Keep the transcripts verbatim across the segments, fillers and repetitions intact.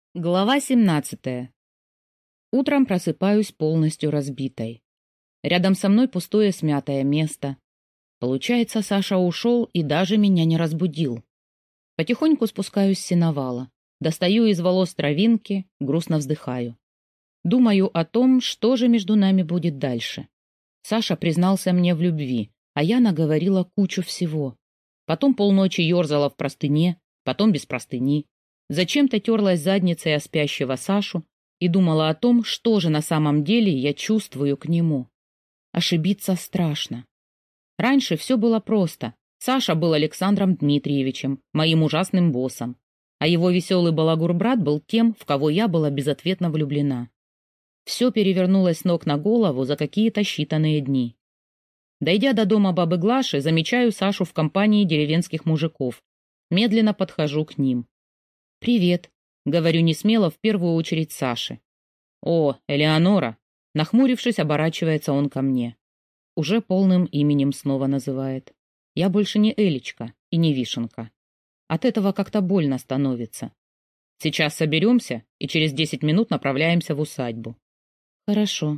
Глава семнадцатая. Утром просыпаюсь полностью разбитой. Рядом со мной пустое смятое место. Получается, Саша ушел и даже меня не разбудил. Потихоньку спускаюсь с сеновала. Достаю из волос травинки, грустно вздыхаю. Думаю о том, что же между нами будет дальше. Саша признался мне в любви, а я наговорила кучу всего. Потом полночи ерзала в простыне, потом без простыни. Зачем-то терлась задницей о спящего Сашу и думала о том, что же на самом деле я чувствую к нему. Ошибиться страшно. Раньше все было просто. Саша был Александром Дмитриевичем, моим ужасным боссом, а его веселый балагур-брат был тем, в кого я была безответно влюблена. Все перевернулось с ног на голову за какие-то считанные дни. Дойдя до дома бабы Глаши, замечаю Сашу в компании деревенских мужиков. Медленно подхожу к ним. «Привет», — говорю несмело в первую очередь Саше. «О, Элеонора!» Нахмурившись, оборачивается он ко мне. Уже полным именем снова называет. Я больше не Элечка и не Вишенка. От этого как-то больно становится. Сейчас соберемся и через десять минут направляемся в усадьбу. Хорошо.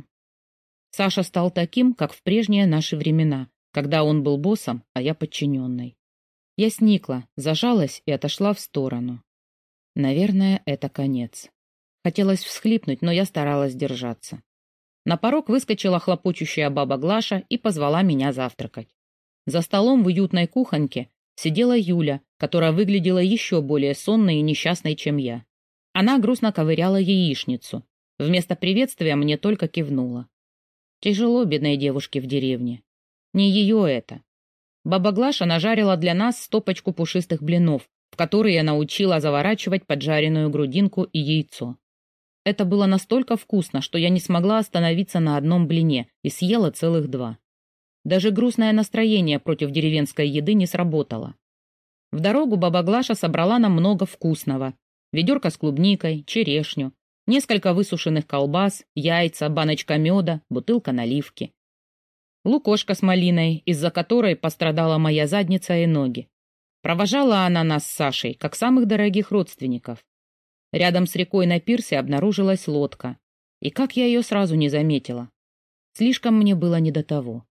Саша стал таким, как в прежние наши времена, когда он был боссом, а я подчиненной. Я сникла, зажалась и отошла в сторону. Наверное, это конец. Хотелось всхлипнуть, но я старалась держаться. На порог выскочила хлопочущая баба Глаша и позвала меня завтракать. За столом в уютной кухоньке сидела Юля, которая выглядела еще более сонной и несчастной, чем я. Она грустно ковыряла яичницу. Вместо приветствия мне только кивнула. Тяжело бедной девушке в деревне. Не ее это. Баба Глаша нажарила для нас стопочку пушистых блинов, в которые я научила заворачивать поджаренную грудинку и яйцо. Это было настолько вкусно, что я не смогла остановиться на одном блине и съела целых два. Даже грустное настроение против деревенской еды не сработало. В дорогу баба Глаша собрала нам много вкусного. Ведерко с клубникой, черешню, несколько высушенных колбас, яйца, баночка меда, бутылка наливки. Лукошко с малиной, из-за которой пострадала моя задница и ноги. Провожала она нас с Сашей, как самых дорогих родственников. Рядом с рекой на пирсе обнаружилась лодка. И как я ее сразу не заметила. Слишком мне было не до того.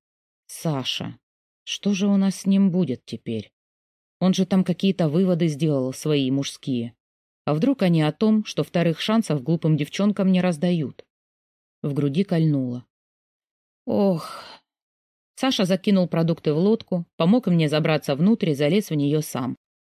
Саша. Что же у нас с ним будет теперь? Он же там какие-то выводы сделал свои мужские. А вдруг они о том, что вторых шансов глупым девчонкам не раздают? В груди кольнуло. Ох... Саша закинул продукты в лодку, помог мне забраться внутрь и залез в нее сам.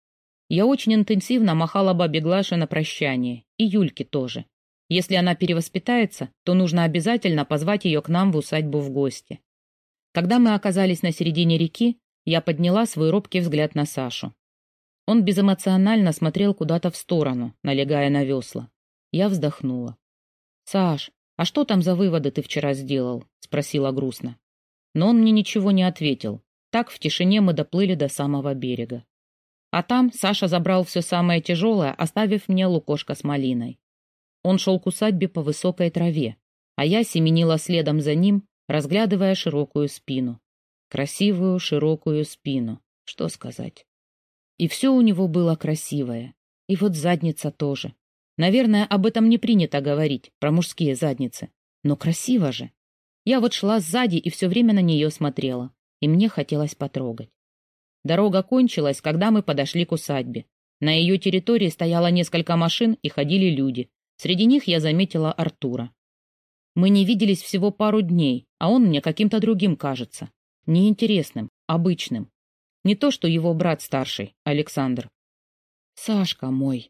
Я очень интенсивно махала бабе Глаше на прощание, и Юльке тоже. Если она перевоспитается, то нужно обязательно позвать ее к нам в усадьбу в гости. Когда мы оказались на середине реки, я подняла свой робкий взгляд на Сашу. Он безэмоционально смотрел куда-то в сторону, налегая на весла. Я вздохнула. «Саш, а что там за выводы ты вчера сделал?» — спросила грустно. Но он мне ничего не ответил. Так в тишине мы доплыли до самого берега. А там Саша забрал все самое тяжелое, оставив мне лукошко с малиной. Он шел к усадьбе по высокой траве, а я семенила следом за ним, разглядывая широкую спину. Красивую широкую спину. Что сказать? И все у него было красивое. И вот задница тоже. Наверное, об этом не принято говорить, про мужские задницы. Но красиво же. Я вот шла сзади и все время на нее смотрела, и мне хотелось потрогать. Дорога кончилась, когда мы подошли к усадьбе. На ее территории стояло несколько машин и ходили люди. Среди них я заметила Артура. Мы не виделись всего пару дней, а он мне каким-то другим кажется. Неинтересным, обычным. Не то, что его брат старший, Александр. Сашка мой.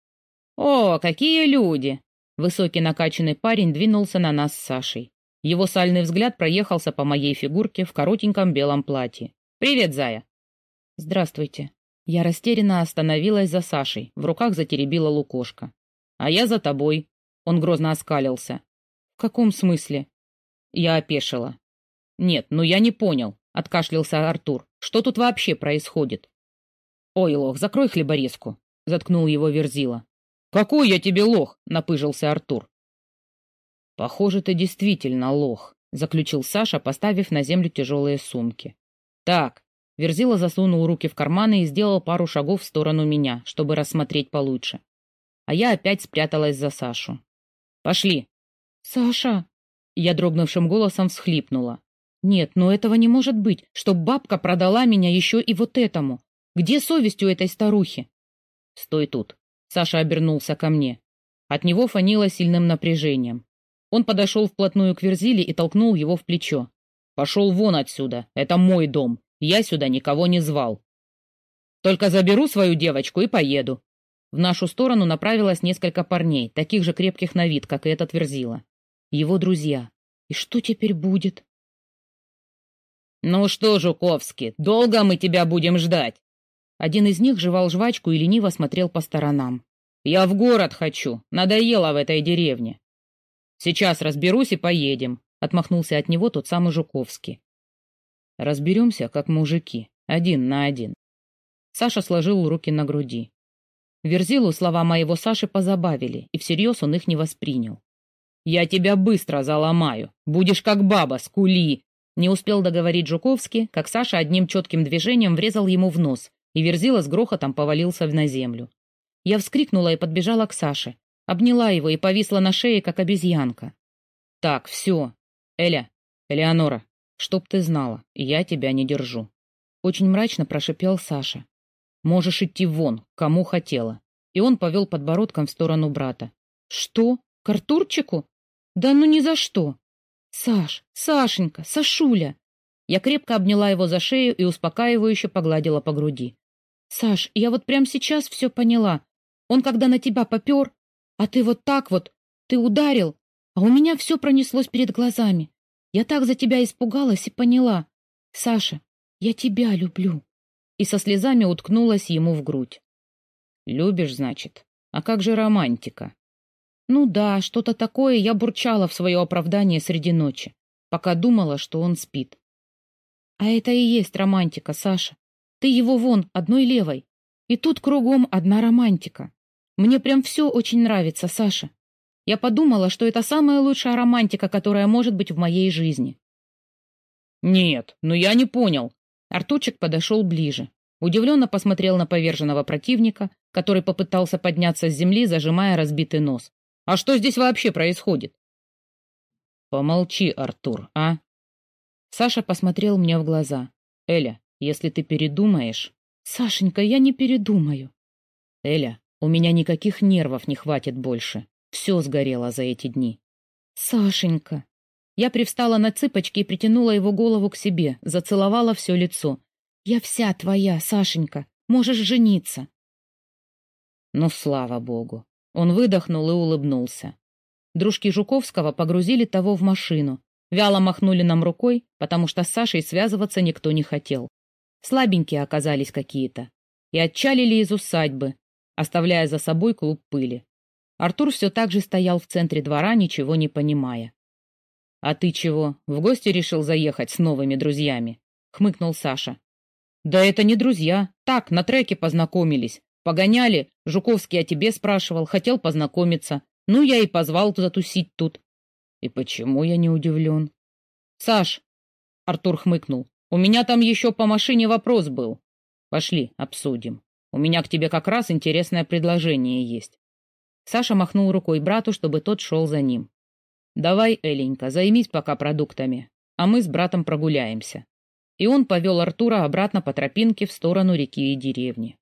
«О, какие люди!» Высокий накачанный парень двинулся на нас с Сашей. Его сальный взгляд проехался по моей фигурке в коротеньком белом платье. «Привет, зая!» «Здравствуйте». Я растерянно остановилась за Сашей, в руках затеребила лукошко. «А я за тобой». Он грозно оскалился. «В каком смысле?» Я опешила. «Нет, ну я не понял», — откашлялся Артур. «Что тут вообще происходит?» «Ой, лох, закрой хлеборезку», — заткнул его Верзила. «Какой я тебе лох?» — напыжился Артур. «Похоже, ты действительно лох», — заключил Саша, поставив на землю тяжелые сумки. «Так». Верзила засунул руки в карманы и сделал пару шагов в сторону меня, чтобы рассмотреть получше. а я опять спряталась за Сашу. «Пошли!» «Саша!» Я дрогнувшим голосом всхлипнула. «Нет, ну этого не может быть, чтоб бабка продала меня еще и вот этому. Где совесть у этой старухи?» «Стой тут!» Саша обернулся ко мне. От него фанило сильным напряжением. Он подошел вплотную к Верзиле и толкнул его в плечо. «Пошел вон отсюда, это мой дом, я сюда никого не звал. Только заберу свою девочку и поеду». В нашу сторону направилось несколько парней, таких же крепких на вид, как и этот Верзила. Его друзья. И что теперь будет? «Ну что, Жуковский, долго мы тебя будем ждать?» Один из них жевал жвачку и лениво смотрел по сторонам. «Я в город хочу, надоело в этой деревне». «Сейчас разберусь и поедем», — отмахнулся от него тот самый Жуковский. «Разберемся, как мужики, один на один». Саша сложил руки на груди. Верзилу слова моего Саши позабавили, и всерьез он их не воспринял. «Я тебя быстро заломаю, будешь как баба, скули!» Не успел договорить Жуковский, как Саша одним четким движением врезал ему в нос, и Верзила с грохотом повалился на землю. Я вскрикнула и подбежала к Саше, обняла его и повисла на шее, как обезьянка. «Так, все. Эля, Элеонора, чтоб ты знала, я тебя не держу». Очень мрачно прошипел Саша. «Можешь идти вон, кому хотела». И он повел подбородком в сторону брата. «Что? К Артурчику? Да ну ни за что! Саш, Сашенька, Сашуля!» Я крепко обняла его за шею и успокаивающе погладила по груди. «Саш, я вот прямо сейчас все поняла. Он когда на тебя попер, а ты вот так вот, ты ударил, а у меня все пронеслось перед глазами. Я так за тебя испугалась и поняла. Саша, я тебя люблю». И со слезами уткнулась ему в грудь. «Любишь, значит? А как же романтика?» Ну да, что-то такое я бурчала в свое оправдание среди ночи, пока думала, что он спит. А это и есть романтика, Саша. Ты его вон, одной левой. И тут кругом одна романтика. Мне прям все очень нравится, Саша. Я подумала, что это самая лучшая романтика, которая может быть в моей жизни. Нет, ну я не понял. Артурчик подошел ближе. Удивленно посмотрел на поверженного противника, который попытался подняться с земли, зажимая разбитый нос. А что здесь вообще происходит? Помолчи, Артур, а? Саша посмотрел мне в глаза. Эля, если ты передумаешь... Сашенька, я не передумаю. Эля, у меня никаких нервов не хватит больше. Все сгорело за эти дни. Сашенька. Я привстала на цыпочки и притянула его голову к себе, зацеловала все лицо. Я вся твоя, Сашенька. Можешь жениться. Ну, слава богу. Он выдохнул и улыбнулся. Дружки Жуковского погрузили того в машину. Вяло махнули нам рукой, потому что с Сашей связываться никто не хотел. Слабенькие оказались какие-то. И отчалили из усадьбы, оставляя за собой клуб пыли. Артур все так же стоял в центре двора, ничего не понимая. — А ты чего, в гости решил заехать с новыми друзьями? — хмыкнул Саша. — Да это не друзья, так, на треке познакомились. Погоняли, Жуковский о тебе спрашивал, хотел познакомиться. Ну, я и позвал затусить тут. И почему я не удивлен? Саш, Артур хмыкнул, у меня там еще по машине вопрос был. Пошли, обсудим. У меня к тебе как раз интересное предложение есть. Саша махнул рукой брату, чтобы тот шел за ним. Давай, Эленька, займись пока продуктами, а мы с братом прогуляемся. И он повел Артура обратно по тропинке в сторону реки и деревни.